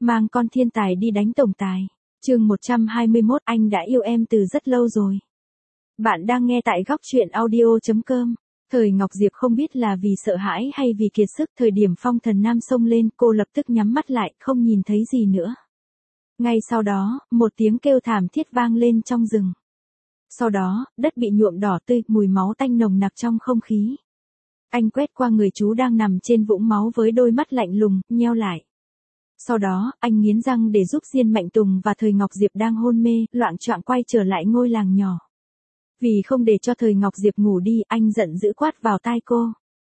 Mang con thiên tài đi đánh tổng tài. Chương 121, anh đã yêu em từ rất lâu rồi. Bạn đang nghe tại góc truyện audio.com. Thời Ngọc Diệp không biết là vì sợ hãi hay vì kiệt sức, thời điểm Phong Thần Nam xông lên, cô lập tức nhắm mắt lại, không nhìn thấy gì nữa. Ngay sau đó, một tiếng kêu thảm thiết vang lên trong rừng. Sau đó, đất bị nhuộm đỏ tươi, mùi máu tanh nồng nặc trong không khí. Anh quét qua người chú đang nằm trên vũng máu với đôi mắt lạnh lùng, nheo lại. Sau đó, anh nghiến răng để giúp Diên Mạnh Tùng và Thời Ngọc Diệp đang hôn mê, loạng choạng quay trở lại ngôi làng nhỏ. Vì không để cho Thời Ngọc Diệp ngủ đi, anh giận dữ quát vào tai cô.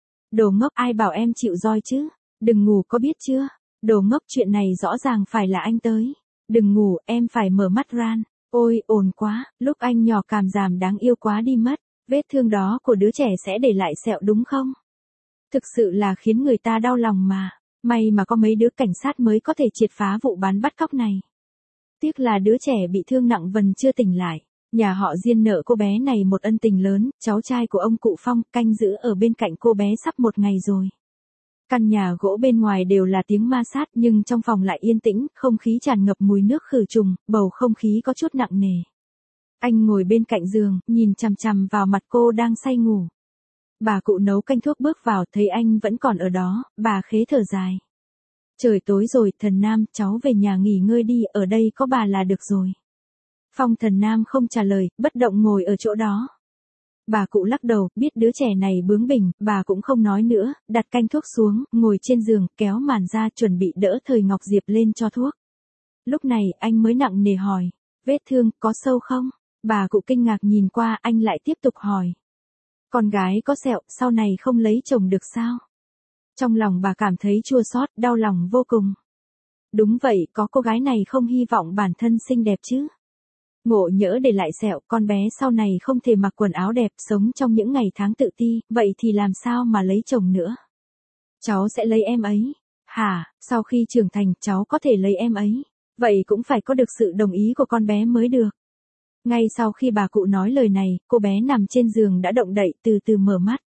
Đồ ngốc, ai bảo em chịu roi chứ? Đừng ngủ, có biết chưa? Đồ ngốc, chuyện này rõ ràng phải là anh tới. Đừng ngủ, em phải mở mắt ran. Ôi, ồn quá, lúc anh nhỏ cảm giảm đáng yêu quá đi mất. Vết thương đó của đứa trẻ sẽ để lại sẹo đúng không? Thực sự là khiến người ta đau lòng mà. May mà có mấy đứa cảnh sát mới có thể triệt phá vụ bán bắt cóc này. Tiếc là đứa trẻ bị thương nặng vẫn chưa tỉnh lại. Nhà họ Diên nợ cô bé này một ân tình lớn, cháu trai của ông cụ Phong canh giữ ở bên cạnh cô bé sắp một ngày rồi. Căn nhà gỗ bên ngoài đều là tiếng ma sát nhưng trong phòng lại yên tĩnh, không khí tràn ngập mùi nước khử trùng, bầu không khí có chút nặng nề. Anh ngồi bên cạnh giường, nhìn chằm chằm vào mặt cô đang say ngủ. Bà cụ nấu canh thuốc bước vào, thấy anh vẫn còn ở đó, bà khế thở dài. Trời tối rồi, Thần Nam, cháu về nhà nghỉ ngơi đi, ở đây có bà là được rồi. Phong Thần Nam không trả lời, bất động ngồi ở chỗ đó. Bà cụ lắc đầu, biết đứa trẻ này bướng bỉnh, bà cũng không nói nữa, đặt canh thuốc xuống, ngồi trên giường, kéo màn ra chuẩn bị đỡ Thời Ngọc Diệp lên cho thuốc. Lúc này, anh mới nặng nề hỏi, vết thương, có sâu không? Bà cụ kinh ngạc nhìn qua, anh lại tiếp tục hỏi. Con gái có sẹo, sau này không lấy chồng được sao? Trong lòng bà cảm thấy chua xót, đau lòng vô cùng. Đúng vậy, có cô gái này không hy vọng bản thân xinh đẹp chứ? Ngộ nhỡ để lại sẹo, con bé sau này không thể mặc quần áo đẹp, sống trong những ngày tháng tự ti, vậy thì làm sao mà lấy chồng nữa? Cháu sẽ lấy em ấy. Hả, sau khi trưởng thành, cháu có thể lấy em ấy. Vậy cũng phải có được sự đồng ý của con bé mới được. Ngay sau khi bà cụ nói lời này, cô bé nằm trên giường đã động đậy, từ từ mở mắt.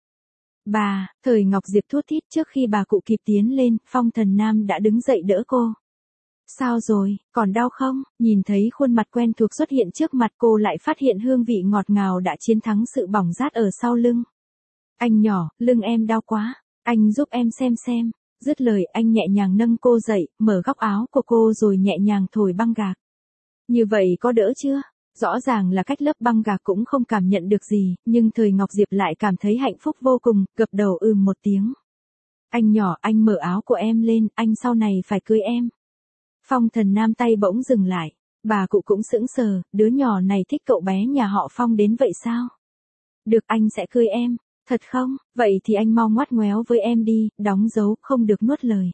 Bà, Thời Ngọc Diệp thút thít, trước khi bà cụ kịp tiến lên, Phong Thần Nam đã đứng dậy đỡ cô. Sao rồi, còn đau không? Nhìn thấy khuôn mặt quen thuộc xuất hiện trước mặt, cô lại phát hiện hương vị ngọt ngào đã chiến thắng sự bỏng rát ở sau lưng. Anh nhỏ, lưng em đau quá, anh giúp em xem. Dứt lời, anh nhẹ nhàng nâng cô dậy, mở góc áo của cô rồi nhẹ nhàng thổi băng gạc. Như vậy có đỡ chưa? Rõ ràng là cách lớp băng gạc cũng không cảm nhận được gì, nhưng Thời Ngọc Diệp lại cảm thấy hạnh phúc vô cùng, gật đầu một tiếng. Anh nhỏ, anh mở áo của em lên, anh sau này phải cưới em. Phong Thần Nam tay bỗng dừng lại, bà cụ cũng sững sờ, đứa nhỏ này thích cậu bé nhà họ Phong đến vậy sao? Được, anh sẽ cưới em, thật không? Vậy thì anh mau ngoắt ngoéo với em đi, đóng dấu, không được nuốt lời.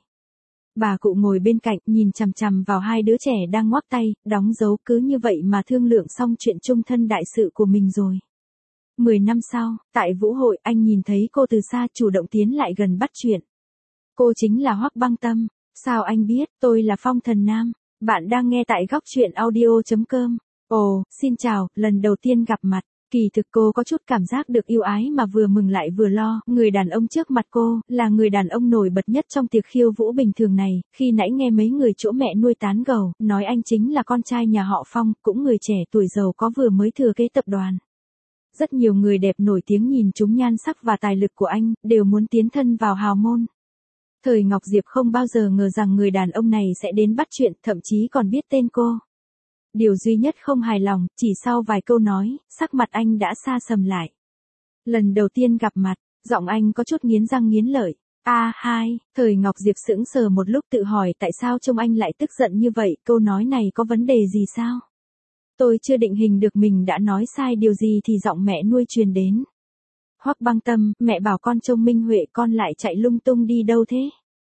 Bà cụ ngồi bên cạnh, nhìn chằm chằm vào hai đứa trẻ đang ngoắc tay, đóng dấu, cứ như vậy mà thương lượng xong chuyện chung thân đại sự của mình rồi. 10 năm sau, tại vũ hội, anh nhìn thấy cô từ xa chủ động tiến lại gần bắt chuyện. Cô chính là Hoắc Băng Tâm. Sao anh biết, tôi là Phong Thần Nam. Bạn đang nghe tại góc truyện audio.com. Ồ, xin chào, lần đầu tiên gặp mặt. Kỳ thực cô có chút cảm giác được yêu ái mà vừa mừng lại vừa lo, người đàn ông trước mặt cô, là người đàn ông nổi bật nhất trong tiệc khiêu vũ bình thường này, khi nãy nghe mấy người chỗ mẹ nuôi tán gẫu, nói anh chính là con trai nhà họ Phong, cũng người trẻ tuổi giàu có vừa mới thừa kế tập đoàn. Rất nhiều người đẹp nổi tiếng nhìn trúng nhan sắc và tài lực của anh, đều muốn tiến thân vào hào môn. Thời Ngọc Diệp không bao giờ ngờ rằng người đàn ông này sẽ đến bắt chuyện, thậm chí còn biết tên cô. Điều duy nhất không hài lòng, chỉ sau vài câu nói, sắc mặt anh đã xa sầm lại. Lần đầu tiên gặp mặt, giọng anh có chút nghiến răng nghiến lợi. Thời Ngọc Diệp sững sờ một lúc tự hỏi tại sao trông anh lại tức giận như vậy, câu nói này có vấn đề gì sao? Tôi chưa định hình được mình đã nói sai điều gì thì giọng mẹ nuôi truyền đến. Hoắc Băng Tâm, mẹ bảo con trông Minh Huệ, con lại chạy lung tung đi đâu thế?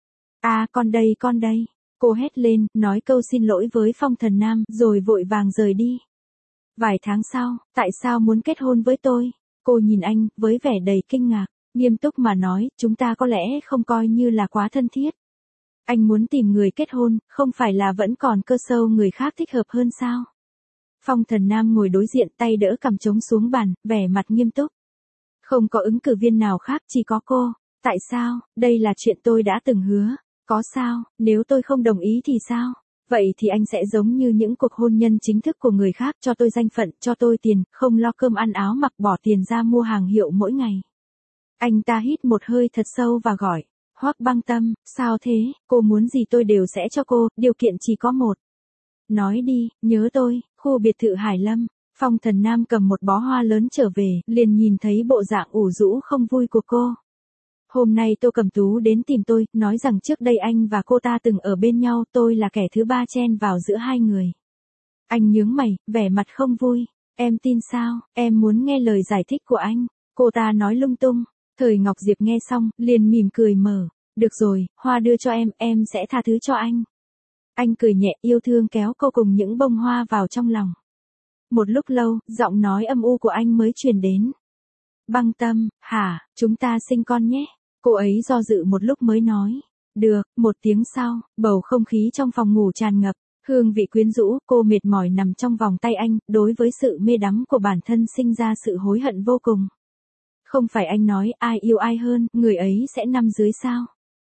Con đây. Cô hét lên, nói câu xin lỗi với Phong Thần Nam, rồi vội vàng rời đi. Vài tháng sau, tại sao muốn kết hôn với tôi? Cô nhìn anh, với vẻ đầy kinh ngạc, nghiêm túc mà nói, chúng ta có lẽ không coi như là quá thân thiết. Anh muốn tìm người kết hôn, không phải là vẫn còn cơ sâu người khác thích hợp hơn sao? Phong Thần Nam ngồi đối diện, tay đỡ cằm trống xuống bàn, vẻ mặt nghiêm túc. Không có ứng cử viên nào khác, chỉ có cô. Tại sao? Đây là chuyện tôi đã từng hứa. Có sao, nếu tôi không đồng ý thì sao? Vậy thì anh sẽ giống như những cuộc hôn nhân chính thức của người khác, cho tôi danh phận, cho tôi tiền, không lo cơm ăn áo mặc, bỏ tiền ra mua hàng hiệu mỗi ngày. Anh ta hít một hơi thật sâu và gọi, Hoắc Băng Tâm, sao thế, cô muốn gì tôi đều sẽ cho cô, điều kiện chỉ có một. Nói đi, nhớ tôi, khu biệt thự Hải Lâm. Phong Thần Nam cầm một bó hoa lớn trở về, liền nhìn thấy bộ dạng ủ rũ không vui của cô. Hôm nay Tô Cẩm Tú đến tìm tôi, nói rằng trước đây anh và cô ta từng ở bên nhau, tôi là kẻ thứ ba chen vào giữa hai người. Anh nhướng mày, vẻ mặt không vui. Em tin sao, em muốn nghe lời giải thích của anh. Cô ta nói lung tung. Thời Ngọc Diệp nghe xong, liền mỉm cười mở. Được rồi, hoa đưa cho em sẽ tha thứ cho anh. Anh cười nhẹ, yêu thương kéo cô cùng những bông hoa vào trong lòng. Một lúc lâu, giọng nói âm u của anh mới truyền đến. Băng Tâm, hả, chúng ta sinh con nhé. Cô ấy do dự một lúc mới nói. Được, một tiếng sau, bầu không khí trong phòng ngủ tràn ngập. Hương vị quyến rũ, cô mệt mỏi nằm trong vòng tay anh, đối với sự mê đắm của bản thân sinh ra sự hối hận vô cùng. Không phải anh nói ai yêu ai hơn, người ấy sẽ nằm dưới sao?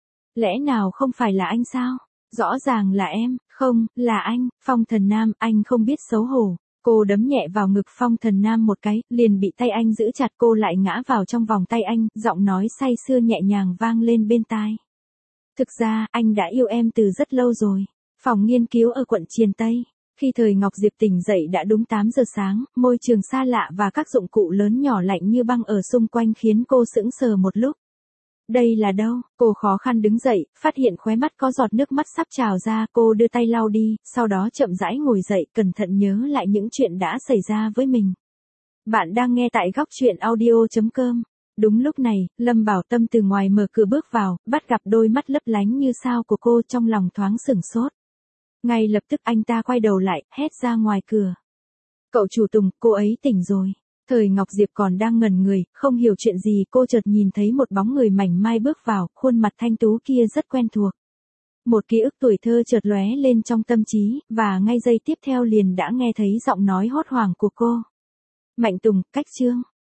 Lẽ nào không phải là anh sao? Rõ ràng là em, không, là anh, Phong Thần Nam, anh không biết xấu hổ. Cô đấm nhẹ vào ngực Phong Thần Nam một cái, liền bị tay anh giữ chặt, cô lại ngã vào trong vòng tay anh, giọng nói say sưa nhẹ nhàng vang lên bên tai. Thực ra, anh đã yêu em từ rất lâu rồi. Phòng nghiên cứu ở quận Triền Tây. Khi Thời Ngọc Diệp tỉnh dậy đã đúng 8 giờ sáng, môi trường xa lạ và các dụng cụ lớn nhỏ lạnh như băng ở xung quanh khiến cô sững sờ một lúc. Đây là đâu? Cô khó khăn đứng dậy, phát hiện khóe mắt có giọt nước mắt sắp trào ra, cô đưa tay lau đi, sau đó chậm rãi ngồi dậy, cẩn thận nhớ lại những chuyện đã xảy ra với mình. Bạn đang nghe tại góc truyện audio.com. Đúng lúc này, Lâm Bảo Tâm từ ngoài mở cửa bước vào, bắt gặp đôi mắt lấp lánh như sao của cô, trong lòng thoáng sửng sốt. Ngay lập tức anh ta quay đầu lại, hét ra ngoài cửa. Cậu chủ Tùng, cô ấy tỉnh rồi. Thời Ngọc Diệp còn đang ngẩn người, không hiểu chuyện gì, cô chợt nhìn thấy một bóng người mảnh mai bước vào, khuôn mặt thanh tú kia rất quen thuộc. Một ký ức tuổi thơ chợt lóe lên trong tâm trí, và ngay giây tiếp theo liền đã nghe thấy giọng nói hốt hoảng của cô. Mạnh Tùng, cách Trương.